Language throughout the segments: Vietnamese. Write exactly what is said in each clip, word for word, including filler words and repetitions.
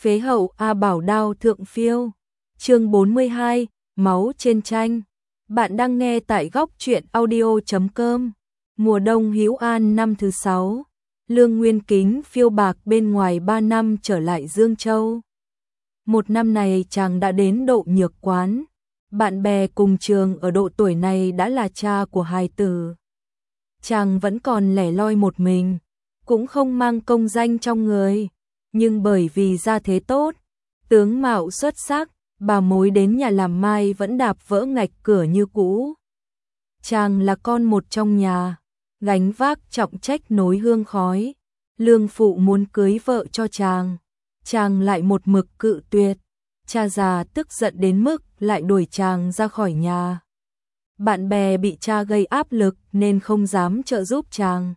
Phế hậu A Bảo đao thượng phiêu. Chương bốn mươi hai, máu trên tranh. Bạn đang nghe tại góc truyện audio chấm com. Mùa đông Hữu An năm thứ sáu. Lương Nguyên Kính phiêu bạc bên ngoài ba năm trở lại Dương Châu. Một năm này chàng đã đến Độ Nhược Quán. Bạn bè cùng trường ở độ tuổi này đã là cha của hài tử. Chàng vẫn còn lẻ loi một mình, cũng không mang công danh trong người, nhưng bởi vì gia thế tốt, tướng mạo xuất sắc, bà mối đến nhà làm mai vẫn đạp vỡ ngạch cửa như cũ. Chàng là con một trong nhà, gánh vác trọng trách nối hương khói. Lương phụ muốn cưới vợ cho chàng, chàng lại một mực cự tuyệt. Cha già tức giận đến mức lại đuổi chàng ra khỏi nhà. Bạn bè bị cha gây áp lực nên không dám trợ giúp chàng.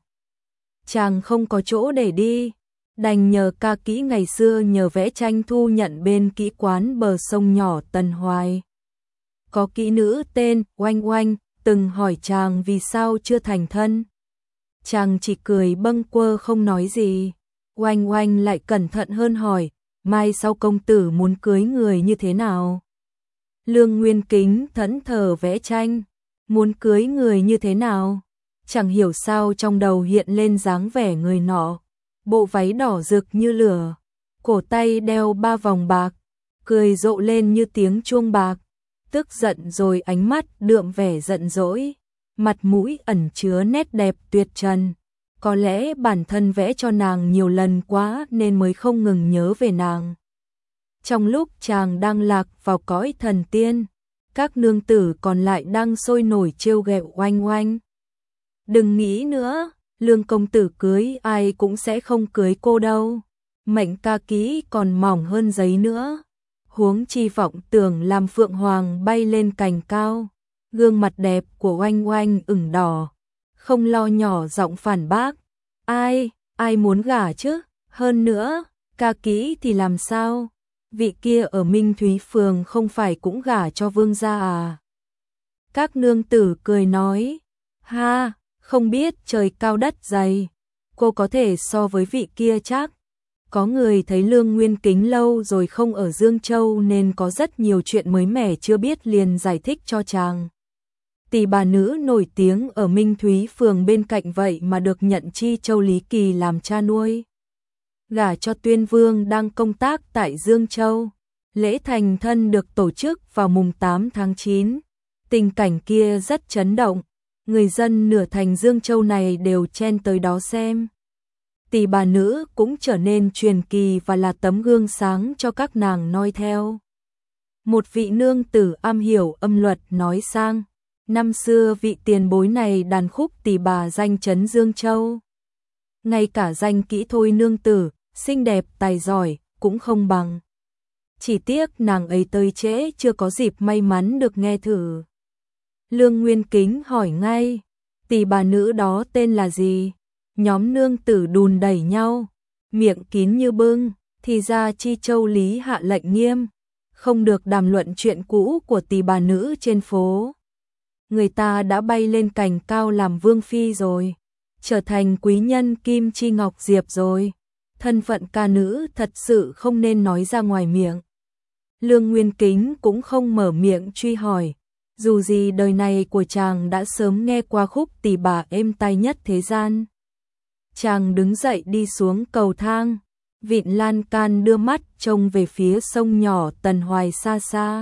Chàng không có chỗ để đi, đành nhờ ca kỹ ngày xưa nhờ vẽ tranh thu nhận bên kỹ quán bờ sông nhỏ Tần Hoài. Có kỹ nữ tên Oanh Oanh từng hỏi chàng vì sao chưa thành thân. Chàng chỉ cười bâng quơ không nói gì. Oanh Oanh lại cẩn thận hơn hỏi, mai sau công tử muốn cưới người như thế nào? Lương Nguyên Kính thẫn thờ vẽ tranh, muốn cưới người như thế nào? Chẳng hiểu sao trong đầu hiện lên dáng vẻ người nọ, bộ váy đỏ rực như lửa, cổ tay đeo ba vòng bạc, cười rộ lên như tiếng chuông bạc, tức giận rồi ánh mắt đượm vẻ giận dỗi, mặt mũi ẩn chứa nét đẹp tuyệt trần. Có lẽ bản thân vẽ cho nàng nhiều lần quá nên mới không ngừng nhớ về nàng. Trong lúc chàng đang lạc vào cõi thần tiên, các nương tử còn lại đang sôi nổi trêu ghẹo Oanh Oanh. Đừng nghĩ nữa, Lương công tử cưới ai cũng sẽ không cưới cô đâu. Mệnh ca kỹ còn mỏng hơn giấy nữa. Huống chi vọng tưởng làm phượng hoàng bay lên cành cao. Gương mặt đẹp của Oanh Oanh ửng đỏ, không lo nhỏ giọng phản bác. Ai, ai muốn gả chứ? Hơn nữa, ca kỹ thì làm sao? Vị kia ở Minh Thúy Phường không phải cũng gả cho vương gia à? Các nương tử cười nói, ha, không biết trời cao đất dày, cô có thể so với vị kia chắc. Có người thấy Lương Nguyên Kính lâu rồi không ở Dương Châu nên có rất nhiều chuyện mới mẻ chưa biết liền giải thích cho chàng. Tỷ bà nữ nổi tiếng ở Minh Thúy Phường bên cạnh vậy mà được nhận chi Châu Lý Kỳ làm cha nuôi. Gả cho Tuyên Vương đang công tác tại Dương Châu. Lễ thành thân được tổ chức vào mùng tám tháng chín. Tình cảnh kia rất chấn động. Người dân nửa thành Dương Châu này đều chen tới đó xem. Tỷ bà nữ cũng trở nên truyền kỳ và là tấm gương sáng cho các nàng noi theo. Một vị nương tử am hiểu âm luật nói sang, năm xưa vị tiền bối này đàn khúc tỷ bà danh chấn Dương Châu. Ngay cả danh kỹ thôi nương tử, xinh đẹp tài giỏi, cũng không bằng. Chỉ tiếc nàng ấy tới trễ chưa có dịp may mắn được nghe thử. Lương Nguyên Kính hỏi ngay, tỷ bà nữ đó tên là gì? Nhóm nương tử đùn đẩy nhau, miệng kín như bưng, thì ra chi Châu Lý hạ lệnh nghiêm, không được đàm luận chuyện cũ của tỷ bà nữ trên phố. Người ta đã bay lên cành cao làm vương phi rồi, trở thành quý nhân Kim Chi Ngọc Diệp rồi. Thân phận ca nữ thật sự không nên nói ra ngoài miệng. Lương Nguyên Kính cũng không mở miệng truy hỏi. Dù gì đời này của chàng đã sớm nghe qua khúc tỷ bà êm tai nhất thế gian. Chàng đứng dậy đi xuống cầu thang, vịn lan can đưa mắt trông về phía sông nhỏ Tần Hoài xa xa.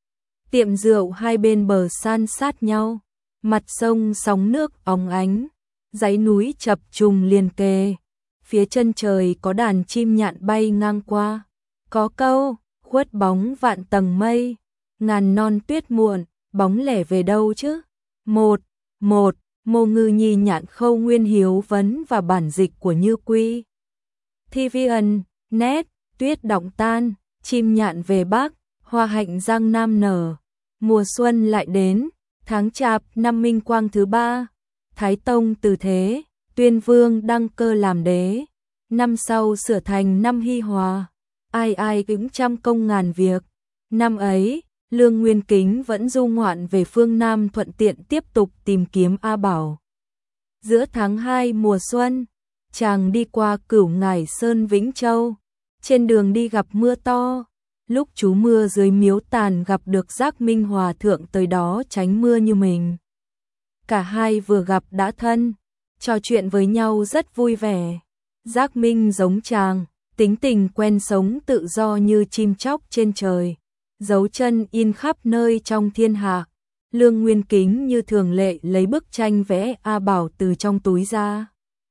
Tiệm rượu hai bên bờ san sát nhau, mặt sông sóng nước óng ánh, dãy núi chập trùng liền kề. Phía chân trời có đàn chim nhạn bay ngang qua, có câu, khuất bóng vạn tầng mây, ngàn non tuyết muộn, bóng lẻ về đâu chứ? Một, một, Mô Ngư Nhi nhạn khâu nguyên hiếu vấn và bản dịch của Như Quy. Thi vi ẩn, nét, tuyết động tan, chim nhạn về Bắc, hoa hạnh giang nam nở. Mùa xuân lại đến, tháng chạp năm Minh Quang thứ ba, Thái Tông từ thế, Tuyên Vương đăng cơ làm đế. Năm sau sửa thành năm Hy Hòa, ai ai cũng trăm công ngàn việc. Năm ấy, Lương Nguyên Kính vẫn du ngoạn về phương Nam thuận tiện tiếp tục tìm kiếm A Bảo. Giữa tháng hai mùa xuân, chàng đi qua Cửu Ngải Sơn Vĩnh Châu, Trên đường đi gặp mưa to, lúc trú mưa dưới miếu tàn gặp được Giác Minh Hòa thượng tới đó tránh mưa như mình. Cả hai vừa gặp đã thân, trò chuyện với nhau rất vui vẻ. Giác Minh giống chàng, tính tình quen sống tự do như chim chóc trên trời, dấu chân in khắp nơi trong thiên hạ. Lương Nguyên Kính như thường lệ lấy bức tranh vẽ A Bảo từ trong túi ra.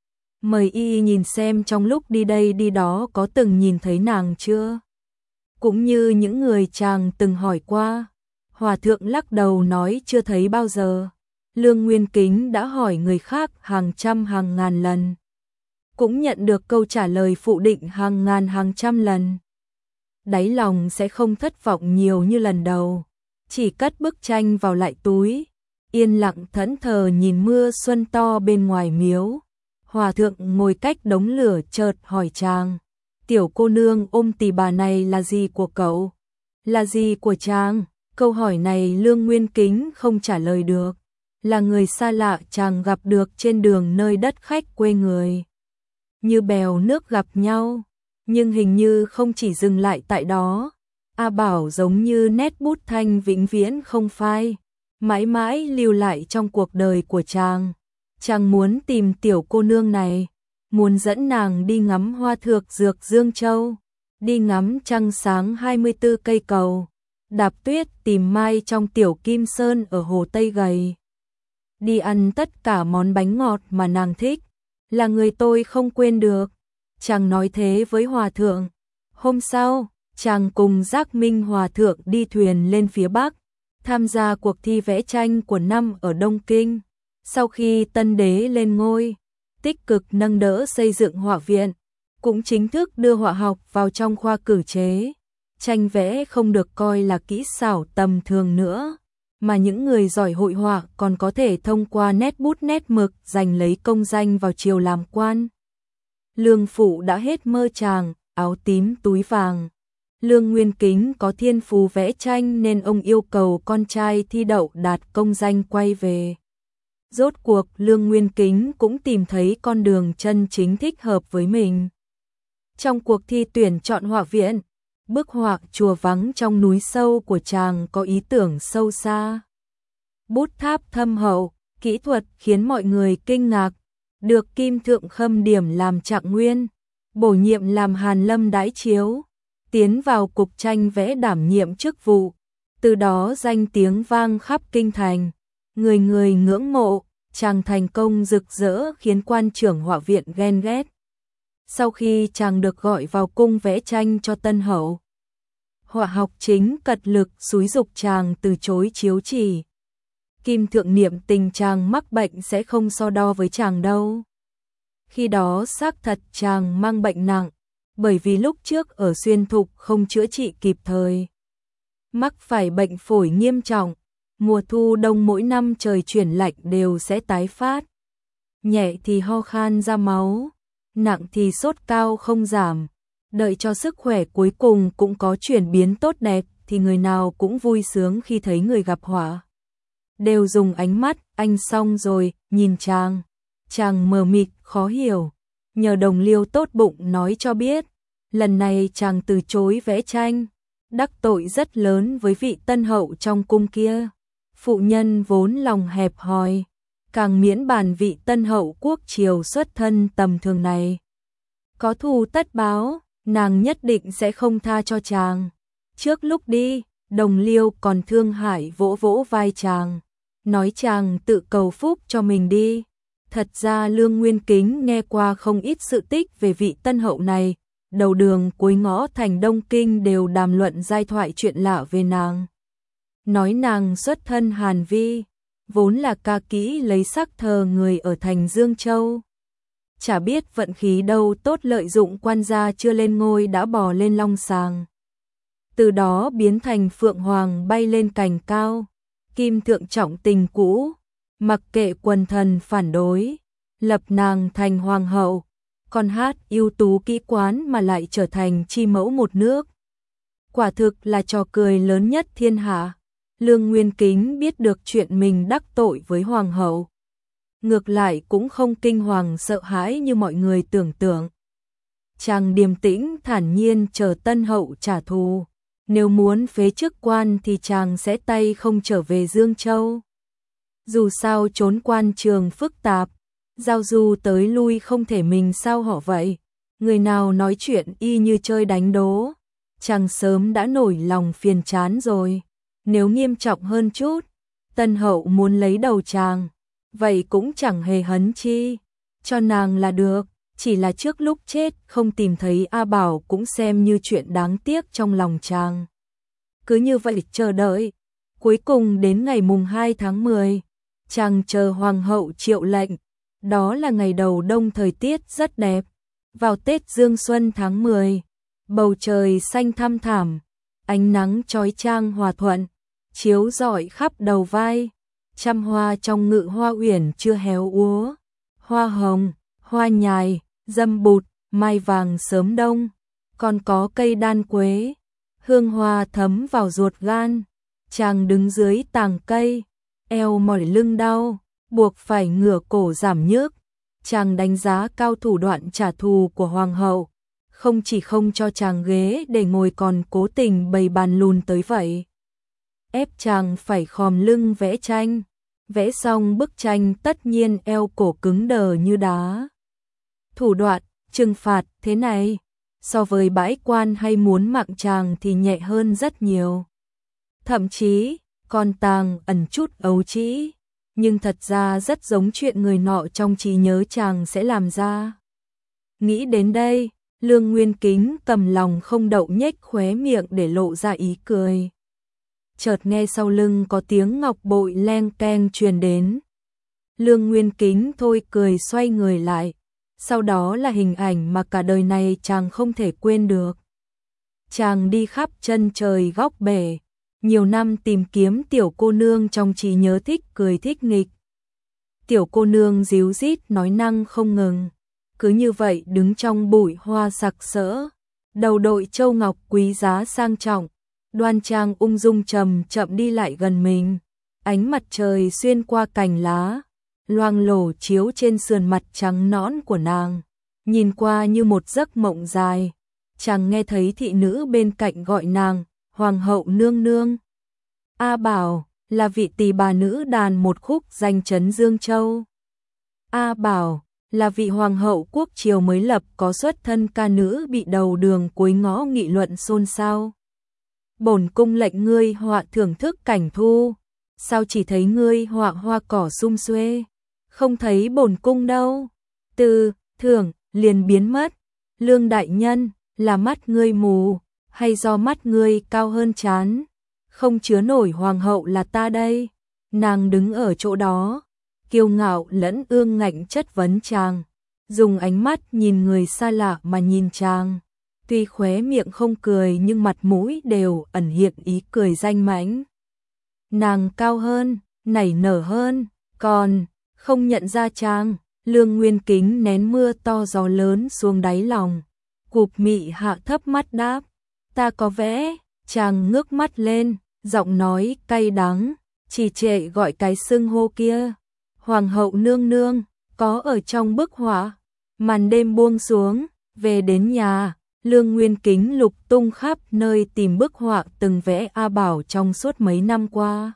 Mời y nhìn xem trong lúc đi đây đi đó có từng nhìn thấy nàng chưa? Cũng như những người chàng từng hỏi qua. Hòa thượng lắc đầu nói chưa thấy bao giờ. Lương Nguyên Kính đã hỏi người khác hàng trăm hàng ngàn lần, cũng nhận được câu trả lời phụ định hàng ngàn hàng trăm lần. Đáy lòng sẽ không thất vọng nhiều như lần đầu, chỉ cất bức tranh vào lại túi, yên lặng thẫn thờ nhìn mưa xuân to bên ngoài miếu. Hòa thượng ngồi cách đống lửa chợt hỏi chàng, tiểu cô nương ôm tỳ bà này là gì của cậu? Là gì của chàng? Câu hỏi này Lương Nguyên Kính không trả lời được, là người xa lạ chàng gặp được trên đường nơi đất khách quê người. Như bèo nước gặp nhau, nhưng hình như không chỉ dừng lại tại đó. A Bảo giống như nét bút thanh vĩnh viễn không phai, mãi mãi lưu lại trong cuộc đời của chàng. Chàng muốn tìm tiểu cô nương này, muốn dẫn nàng đi ngắm hoa thược dược Dương Châu, đi ngắm trăng sáng hai mươi tư cây cầu, đạp tuyết tìm mai trong tiểu Kim Sơn ở Hồ Tây Gầy, đi ăn tất cả món bánh ngọt mà nàng thích, là người tôi không quên được. Chàng nói thế với Hòa thượng. Hôm sau, chàng cùng Giác Minh Hòa thượng đi thuyền lên phía Bắc, tham gia cuộc thi vẽ tranh của năm ở Đông Kinh. Sau khi tân đế lên ngôi, tích cực nâng đỡ xây dựng họa viện, cũng chính thức đưa họa học vào trong khoa cử chế. Tranh vẽ không được coi là kỹ xảo tầm thường nữa, mà những người giỏi hội họa còn có thể thông qua nét bút nét mực giành lấy công danh vào triều làm quan. Lương phụ đã hết mơ chàng, áo tím túi vàng. Lương Nguyên Kính có thiên phú vẽ tranh nên ông yêu cầu con trai thi đậu đạt công danh quay về. Rốt cuộc Lương Nguyên Kính cũng tìm thấy con đường chân chính thích hợp với mình. Trong cuộc thi tuyển chọn họa viện, bức họa chùa vắng trong núi sâu của chàng có ý tưởng sâu xa. Bút tháp thâm hậu, kỹ thuật khiến mọi người kinh ngạc, được Kim Thượng Khâm điểm làm trạng nguyên, bổ nhiệm làm Hàn Lâm đãi chiếu, tiến vào cục tranh vẽ đảm nhiệm chức vụ, từ đó danh tiếng vang khắp kinh thành, người người ngưỡng mộ, chàng thành công rực rỡ khiến quan trưởng họa viện ghen ghét. Sau khi chàng được gọi vào cung vẽ tranh cho Tân Hậu, họa học chính cật lực xúi giục chàng từ chối chiếu chỉ. Kim Thượng niệm tình chàng mắc bệnh sẽ không so đo với chàng đâu. Khi đó xác thật chàng mang bệnh nặng, bởi vì lúc trước ở Xuyên Thục không chữa trị kịp thời. Mắc phải bệnh phổi nghiêm trọng, mùa thu đông mỗi năm trời chuyển lạnh đều sẽ tái phát. Nhẹ thì ho khan ra máu, nặng thì sốt cao không giảm. Đợi cho sức khỏe cuối cùng cũng có chuyển biến tốt đẹp thì người nào cũng vui sướng khi thấy người gặp họa. Đều dùng ánh mắt, anh xong rồi, nhìn chàng. Chàng mờ mịt, khó hiểu. Nhờ đồng liêu tốt bụng nói cho biết, lần này chàng từ chối vẽ tranh, đắc tội rất lớn với vị tân hậu trong cung kia. Phụ nhân vốn lòng hẹp hòi, càng miễn bàn vị tân hậu quốc triều xuất thân tầm thường này. Có thù tất báo, nàng nhất định sẽ không tha cho chàng. Trước lúc đi, đồng liêu còn thương hại vỗ vỗ vai chàng, nói chàng tự cầu phúc cho mình đi. Thật ra Lương Nguyên Kính nghe qua không ít sự tích về vị tân hậu này, đầu đường cuối ngõ thành Đông Kinh đều đàm luận giai thoại chuyện lạ về nàng. Nói nàng xuất thân Hàn Vi, vốn là ca kỹ lấy sắc thờ người ở thành Dương Châu. Chả biết vận khí đâu tốt lợi dụng quan gia chưa lên ngôi đã bò lên long sàng. Từ đó biến thành phượng hoàng bay lên cành cao, Kim Thượng trọng tình cũ, mặc kệ quần thần phản đối, lập nàng thành hoàng hậu, còn hát ưu tú kỹ quán mà lại trở thành chi mẫu một nước. Quả thực là trò cười lớn nhất thiên hạ. Lương Nguyên Kính biết được chuyện mình đắc tội với hoàng hậu, ngược lại cũng không kinh hoàng sợ hãi như mọi người tưởng tượng. chàng điềm tĩnh thản nhiên chờ Tân Hậu trả thù. Nếu muốn phế chức quan thì chàng sẽ tay không trở về Dương Châu. Dù sao trốn quan trường phức tạp, giao du tới lui không thể mình sao họ vậy. Người nào nói chuyện y như chơi đánh đố, chàng sớm đã nổi lòng phiền chán rồi. Nếu nghiêm trọng hơn chút, Tân Hậu muốn lấy đầu chàng, vậy cũng chẳng hề hấn chi, cho nàng là được. Chỉ là trước lúc chết không tìm thấy A Bảo cũng xem như chuyện đáng tiếc trong lòng chàng. Cứ như vậy chờ đợi, cuối cùng đến ngày mùng hai tháng mười, chàng chờ Hoàng hậu triệu lệnh. Đó là ngày đầu đông, thời tiết rất đẹp. Vào Tết Dương Xuân tháng mười, bầu trời xanh thăm thẳm, ánh nắng chói chang hòa thuận, chiếu rọi khắp đầu vai. Trăm hoa trong ngự hoa uyển chưa héo úa, hoa hồng, hoa nhài, dâm bụt, mai vàng sớm đông, còn có cây đan quế, hương hoa thấm vào ruột gan. Chàng đứng dưới tàng cây, eo mỏi lưng đau, buộc phải ngửa cổ giảm nhức. Chàng đánh giá cao thủ đoạn trả thù của Hoàng hậu, không chỉ không cho chàng ghế để ngồi còn cố tình bày bàn lùn tới vậy. Ép chàng phải khom lưng vẽ tranh, vẽ xong bức tranh tất nhiên eo cổ cứng đờ như đá. Thủ đoạn, trừng phạt thế này, so với bãi quan hay muốn mạng chàng thì nhẹ hơn rất nhiều. Thậm chí, còn tàng ẩn chút ấu trĩ, nhưng thật ra rất giống chuyện người nọ trong trí nhớ chàng sẽ làm ra. Nghĩ đến đây, Lương Nguyên Kính cầm lòng không đậu nhếch khóe miệng để lộ ra ý cười. Chợt nghe sau lưng có tiếng ngọc bội leng keng truyền đến. Lương Nguyên Kính thôi cười xoay người lại, sau đó là hình ảnh mà cả đời này chàng không thể quên được. Chàng đi khắp chân trời góc bể, nhiều năm tìm kiếm tiểu cô nương trong trí nhớ thích cười thích nghịch. Tiểu cô nương díu dít nói năng không ngừng, cứ như vậy đứng trong bụi hoa sặc sỡ, đầu đội châu ngọc quý giá sang trọng, đoan trang ung dung chậm chậm đi lại gần mình. Ánh mặt trời xuyên qua cành lá, loang lổ chiếu trên sườn mặt trắng nõn của nàng, nhìn qua như một giấc mộng dài. Chàng nghe thấy thị nữ bên cạnh gọi nàng Hoàng hậu nương nương. A Bảo là vị tỳ bà nữ đàn một khúc danh chấn Dương Châu. A Bảo là vị hoàng hậu quốc triều mới lập có xuất thân ca nữ bị đầu đường cuối ngõ nghị luận xôn xao. Bổn cung lệnh ngươi họa thưởng thức cảnh thu, sao chỉ thấy ngươi họa hoa cỏ sum xuê, không thấy bổn cung đâu. Từ thưởng liền biến mất. Lương đại nhân, là mắt ngươi mù, hay do mắt ngươi cao hơn trán? Không chứa nổi hoàng hậu là ta đây. Nàng đứng ở chỗ đó, kiêu ngạo lẫn ương ngạnh chất vấn chàng, dùng ánh mắt nhìn người xa lạ mà nhìn chàng. Tuy khóe miệng không cười nhưng mặt mũi đều ẩn hiện ý cười danh mãnh. Nàng cao hơn, nảy nở hơn, còn không nhận ra chàng. Lương Nguyên Kính nén mưa to gió lớn xuống đáy lòng, cụp mị hạ thấp mắt đáp, ta có vẽ. Chàng ngước mắt lên, giọng nói cay đắng, trì trệ gọi cái xưng hô kia. Hoàng hậu nương nương, có ở trong bức họa. Màn đêm buông xuống, về đến nhà, Lương Nguyên Kính lục tung khắp nơi tìm bức họa từng vẽ A Bảo trong suốt mấy năm qua.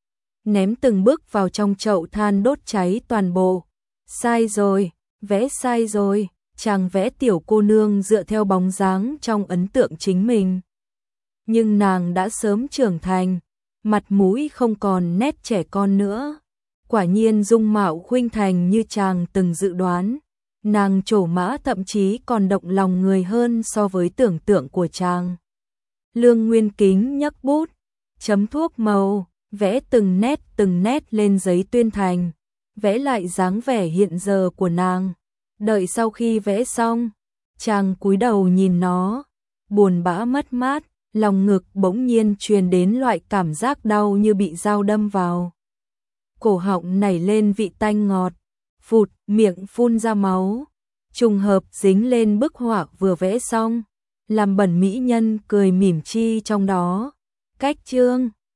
Ném từng bức vào trong chậu than đốt cháy toàn bộ. Sai rồi, vẽ sai rồi, chàng vẽ tiểu cô nương dựa theo bóng dáng trong ấn tượng chính mình. Nhưng nàng đã sớm trưởng thành, mặt mũi không còn nét trẻ con nữa. Quả nhiên dung mạo khuynh thành như chàng từng dự đoán. Nàng trổ mã thậm chí còn động lòng người hơn so với tưởng tượng của chàng. Lương Nguyên Kính nhấc bút, chấm thuốc màu, vẽ từng nét từng nét lên giấy tuyên thành, vẽ lại dáng vẻ hiện giờ của nàng. Đợi sau khi vẽ xong, chàng cúi đầu nhìn nó, buồn bã mất mát, lòng ngực bỗng nhiên truyền đến loại cảm giác đau như bị dao đâm vào. Cổ họng nảy lên vị tanh ngọt, phụt, miệng phun ra máu, trùng hợp dính lên bức họa vừa vẽ xong, làm bẩn mỹ nhân cười mỉm chi trong đó. Cách chương